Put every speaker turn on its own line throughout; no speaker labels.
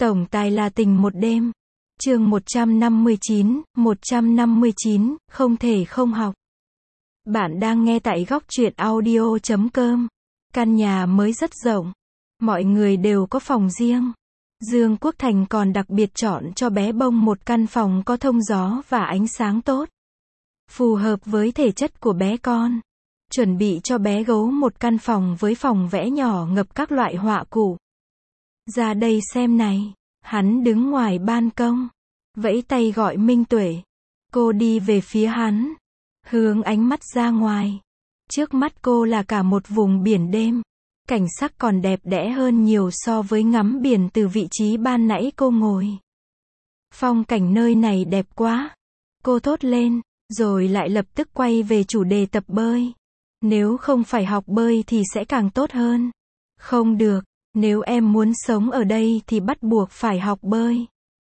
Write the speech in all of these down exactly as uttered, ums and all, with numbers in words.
Tổng tài là tình một đêm. Chương một trăm năm mươi chín, một trăm năm mươi chín, không thể không học. Bạn đang nghe tại góc truyện audio chấm com. Căn nhà mới rất rộng. Mọi người đều có phòng riêng. Dương Quốc Thành còn đặc biệt chọn cho bé Bông một căn phòng có thông gió và ánh sáng tốt. Phù hợp với thể chất của bé con. Chuẩn bị cho bé Gấu một căn phòng với phòng vẽ nhỏ ngập các loại họa cụ. Ra đây xem này. Hắn đứng ngoài ban công. Vẫy tay gọi Minh Tuệ. Cô đi về phía hắn. Hướng ánh mắt ra ngoài. Trước mắt cô là cả một vùng biển đêm. Cảnh sắc còn đẹp đẽ hơn nhiều so với ngắm biển từ vị trí ban nãy cô ngồi. Phong cảnh nơi này đẹp quá. Cô thốt lên, rồi lại lập tức quay về chủ đề tập bơi. Nếu không phải học bơi thì sẽ càng tốt hơn. Không được, nếu em muốn sống ở đây thì bắt buộc phải học bơi.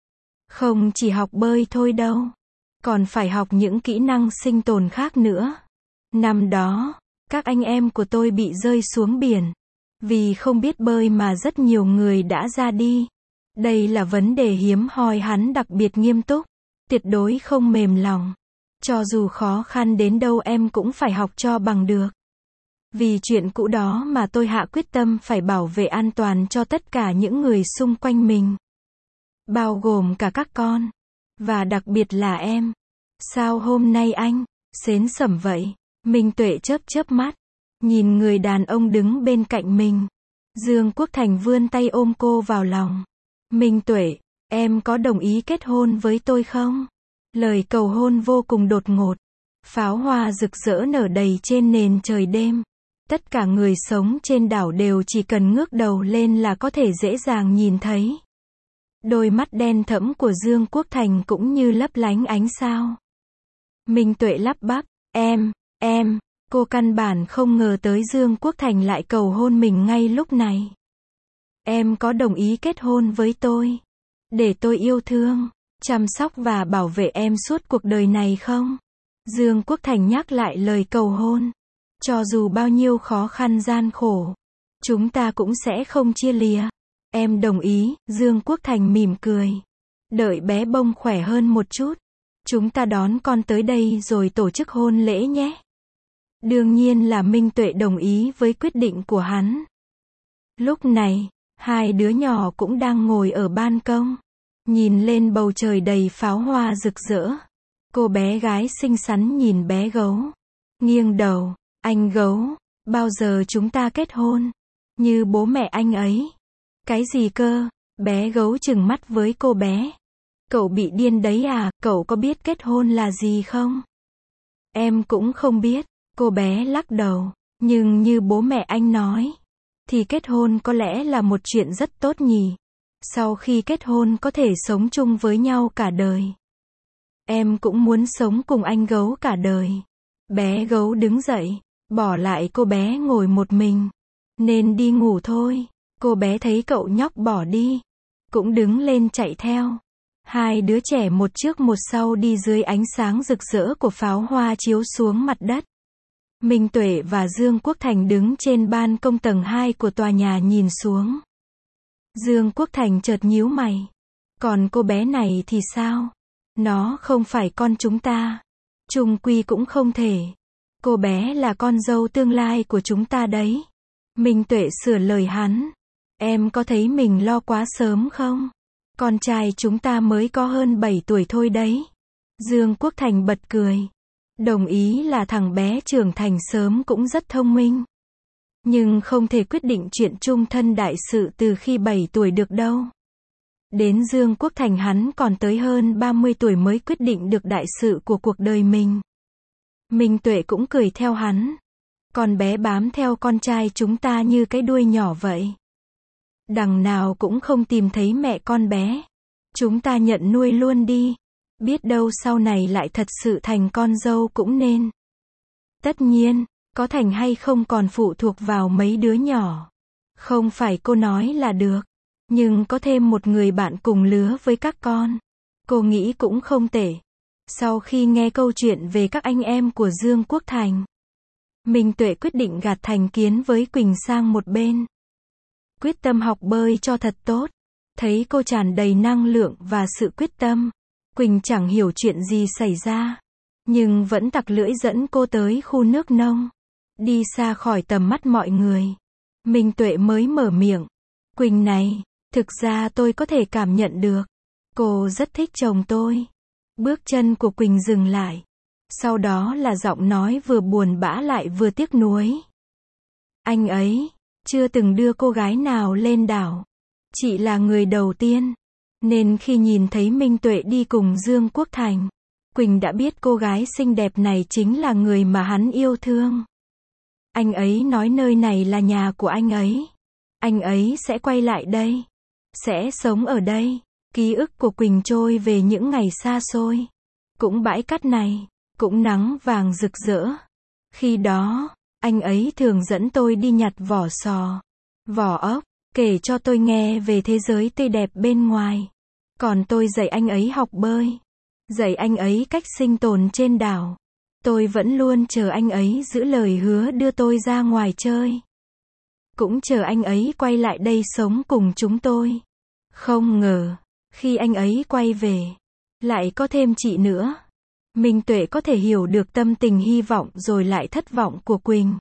Không chỉ học bơi thôi đâu. Còn phải học những kỹ năng sinh tồn khác nữa. Năm đó, các anh em của tôi bị rơi xuống biển. Vì không biết bơi mà rất nhiều người đã ra đi. Đây là vấn đề hiếm hoi, hắn đặc biệt nghiêm túc. Tuyệt đối không mềm lòng. Cho dù khó khăn đến đâu em cũng phải học cho bằng được. Vì chuyện cũ đó mà tôi hạ quyết tâm phải bảo vệ an toàn cho tất cả những người xung quanh mình. Bao gồm cả các con. Và đặc biệt là em. Sao hôm nay anh xến xẩm vậy? Minh Tuệ chớp chớp mắt. Nhìn người đàn ông đứng bên cạnh mình. Dương Quốc Thành vươn tay ôm cô vào lòng. Minh Tuệ, em có đồng ý kết hôn với tôi không? Lời cầu hôn vô cùng đột ngột. Pháo hoa rực rỡ nở đầy trên nền trời đêm. Tất cả người sống trên đảo đều chỉ cần ngước đầu lên là có thể dễ dàng nhìn thấy. Đôi mắt đen thẫm của Dương Quốc Thành cũng như lấp lánh ánh sao. Minh Tuệ lắp bắp, em, em, cô căn bản không ngờ tới Dương Quốc Thành lại cầu hôn mình ngay lúc này. Em có đồng ý kết hôn với tôi? Để tôi yêu thương, chăm sóc và bảo vệ em suốt cuộc đời này không? Dương Quốc Thành nhắc lại lời cầu hôn. Cho dù bao nhiêu khó khăn gian khổ, chúng ta cũng sẽ không chia lìa. Em đồng ý, Dương Quốc Thành mỉm cười. Đợi bé Bông khỏe hơn một chút. Chúng ta đón con tới đây rồi tổ chức hôn lễ nhé. Đương nhiên là Minh Tuệ đồng ý với quyết định của hắn. Lúc này, hai đứa nhỏ cũng đang ngồi ở ban công. Nhìn lên bầu trời đầy pháo hoa rực rỡ. Cô bé gái xinh xắn nhìn bé Gấu. Nghiêng đầu, anh Gấu, bao giờ chúng ta kết hôn? Như bố mẹ anh ấy. Cái gì cơ? Bé Gấu trừng mắt với cô bé. Cậu bị điên đấy à, cậu có biết kết hôn là gì không? Em cũng không biết, cô bé lắc đầu. Nhưng như bố mẹ anh nói, thì kết hôn có lẽ là một chuyện rất tốt nhỉ. Sau khi kết hôn có thể sống chung với nhau cả đời. Em cũng muốn sống cùng anh Gấu cả đời. Bé Gấu đứng dậy, bỏ lại cô bé ngồi một mình. Nên đi ngủ thôi. Cô bé thấy cậu nhóc bỏ đi, cũng đứng lên chạy theo. Hai đứa trẻ một trước một sau đi dưới ánh sáng rực rỡ của pháo hoa chiếu xuống mặt đất. Minh Tuệ và Dương Quốc Thành đứng trên ban công tầng hai của tòa nhà nhìn xuống. Dương Quốc Thành chợt nhíu mày. Còn cô bé này thì sao? Nó không phải con chúng ta. Chung quy cũng không thể. Cô bé là con dâu tương lai của chúng ta đấy. Minh Tuệ sửa lời hắn. Em có thấy mình lo quá sớm không? Con trai chúng ta mới có hơn bảy tuổi thôi đấy. Dương Quốc Thành bật cười. Đồng ý là thằng bé trưởng thành sớm cũng rất thông minh. Nhưng không thể quyết định chuyện chung thân đại sự từ khi bảy tuổi được đâu. Đến Dương Quốc Thành hắn còn tới hơn ba mươi tuổi mới quyết định được đại sự của cuộc đời mình. Minh Tuệ cũng cười theo hắn. Con bé bám theo con trai chúng ta như cái đuôi nhỏ vậy. Đằng nào cũng không tìm thấy mẹ con bé. Chúng ta nhận nuôi luôn đi. Biết đâu sau này lại thật sự thành con dâu cũng nên. Tất nhiên, có thành hay không còn phụ thuộc vào mấy đứa nhỏ. Không phải cô nói là được. Nhưng có thêm một người bạn cùng lứa với các con. Cô nghĩ cũng không tệ. Sau khi nghe câu chuyện về các anh em của Dương Quốc Thành, Minh Tuệ quyết định gạt thành kiến với Quỳnh sang một bên. Quyết tâm học bơi cho thật tốt. Thấy cô tràn đầy năng lượng và sự quyết tâm. Quỳnh chẳng hiểu chuyện gì xảy ra. Nhưng vẫn tặc lưỡi dẫn cô tới khu nước nông. Đi xa khỏi tầm mắt mọi người. Minh Tuệ mới mở miệng. Quỳnh này, thực ra tôi có thể cảm nhận được. Cô rất thích chồng tôi. Bước chân của Quỳnh dừng lại. Sau đó là giọng nói vừa buồn bã lại vừa tiếc nuối. Anh ấy chưa từng đưa cô gái nào lên đảo. Chị là người đầu tiên. Nên khi nhìn thấy Minh Tuệ đi cùng Dương Quốc Thành, Quỳnh đã biết cô gái xinh đẹp này chính là người mà hắn yêu thương. Anh ấy nói nơi này là nhà của anh ấy. Anh ấy sẽ quay lại đây. Sẽ sống ở đây. Ký ức của Quỳnh trôi về những ngày xa xôi. Cũng bãi cát này. Cũng nắng vàng rực rỡ. Khi đó, anh ấy thường dẫn tôi đi nhặt vỏ sò, vỏ ốc, kể cho tôi nghe về thế giới tươi đẹp bên ngoài. Còn tôi dạy anh ấy học bơi. Dạy anh ấy cách sinh tồn trên đảo. Tôi vẫn luôn chờ anh ấy giữ lời hứa đưa tôi ra ngoài chơi. Cũng chờ anh ấy quay lại đây sống cùng chúng tôi. Không ngờ, khi anh ấy quay về, lại có thêm chị nữa. Minh Tuệ có thể hiểu được tâm tình hy vọng rồi lại thất vọng của Quỳnh.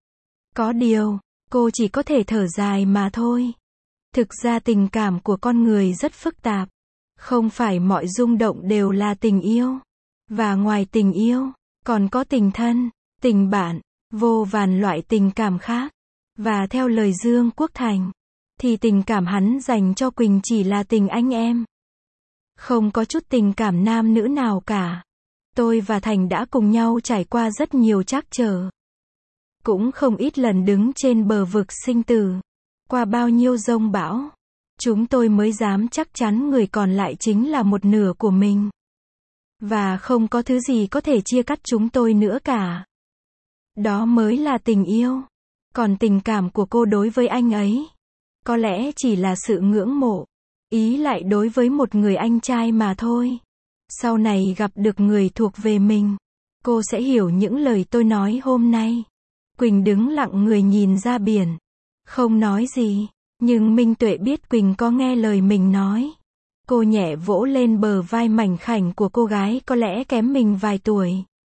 Có điều, cô chỉ có thể thở dài mà thôi. Thực ra tình cảm của con người rất phức tạp. Không phải mọi rung động đều là tình yêu. Và ngoài tình yêu, còn có tình thân, tình bạn, vô vàn loại tình cảm khác. Và theo lời Dương Quốc Thành, thì tình cảm hắn dành cho Quỳnh chỉ là tình anh em. Không có chút tình cảm nam nữ nào cả. Tôi và Thành đã cùng nhau trải qua rất nhiều trắc trở. Cũng không ít lần đứng trên bờ vực sinh tử. Qua bao nhiêu giông bão. Chúng tôi mới dám chắc chắn người còn lại chính là một nửa của mình. Và không có thứ gì có thể chia cắt chúng tôi nữa cả. Đó mới là tình yêu. Còn tình cảm của cô đối với anh ấy, có lẽ chỉ là sự ngưỡng mộ, ý lại đối với một người anh trai mà thôi. Sau này gặp được người thuộc về mình, cô sẽ hiểu những lời tôi nói hôm nay. Quỳnh đứng lặng người nhìn ra biển. Không nói gì. Nhưng Minh Tuệ biết Quỳnh có nghe lời mình nói. Cô nhẹ vỗ lên bờ vai mảnh khảnh của cô gái có lẽ kém mình vài tuổi.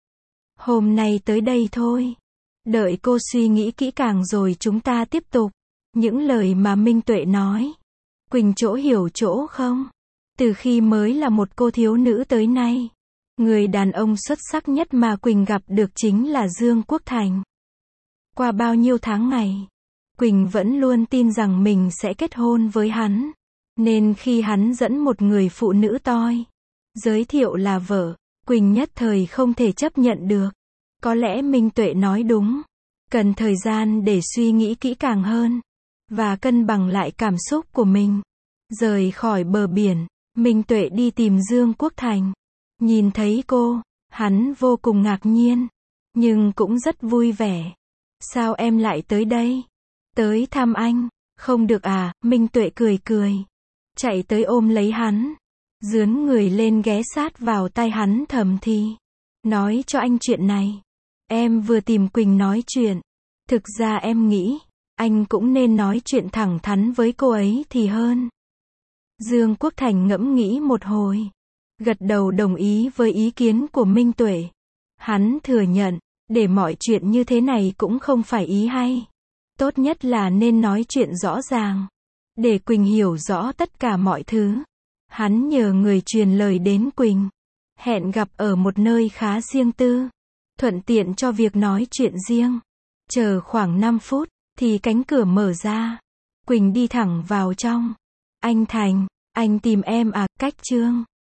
Hôm nay tới đây thôi. Đợi cô suy nghĩ kỹ càng rồi chúng ta tiếp tục. Những lời mà Minh Tuệ nói. Quỳnh chỗ hiểu chỗ không? Từ khi mới là một cô thiếu nữ tới nay, người đàn ông xuất sắc nhất mà Quỳnh gặp được chính là Dương Quốc Thành. Qua bao nhiêu tháng ngày, Quỳnh vẫn luôn tin rằng mình sẽ kết hôn với hắn. Nên khi hắn dẫn một người phụ nữ toi, giới thiệu là vợ, Quỳnh nhất thời không thể chấp nhận được. Có lẽ Minh Tuệ nói đúng. Cần thời gian để suy nghĩ kỹ càng hơn. Và cân bằng lại cảm xúc của mình. Rời khỏi bờ biển, Minh Tuệ đi tìm Dương Quốc Thành. Nhìn thấy cô, hắn vô cùng ngạc nhiên. Nhưng cũng rất vui vẻ. Sao em lại tới đây? Tới thăm anh. Không được à, Minh Tuệ cười cười. Chạy tới ôm lấy hắn. Dướn người lên ghé sát vào tai hắn thầm thì. Nói cho anh chuyện này. Em vừa tìm Quỳnh nói chuyện. Thực ra em nghĩ, anh cũng nên nói chuyện thẳng thắn với cô ấy thì hơn. Dương Quốc Thành ngẫm nghĩ một hồi. Gật đầu đồng ý với ý kiến của Minh Tuệ. Hắn thừa nhận, để mọi chuyện như thế này cũng không phải ý hay. Tốt nhất là nên nói chuyện rõ ràng. Để Quỳnh hiểu rõ tất cả mọi thứ. Hắn nhờ người truyền lời đến Quỳnh. Hẹn gặp ở một nơi khá riêng tư. Thuận tiện cho việc nói chuyện riêng. Chờ khoảng năm phút, thì cánh cửa mở ra. Quỳnh đi thẳng vào trong. Anh Thành, anh tìm em à, cách chương.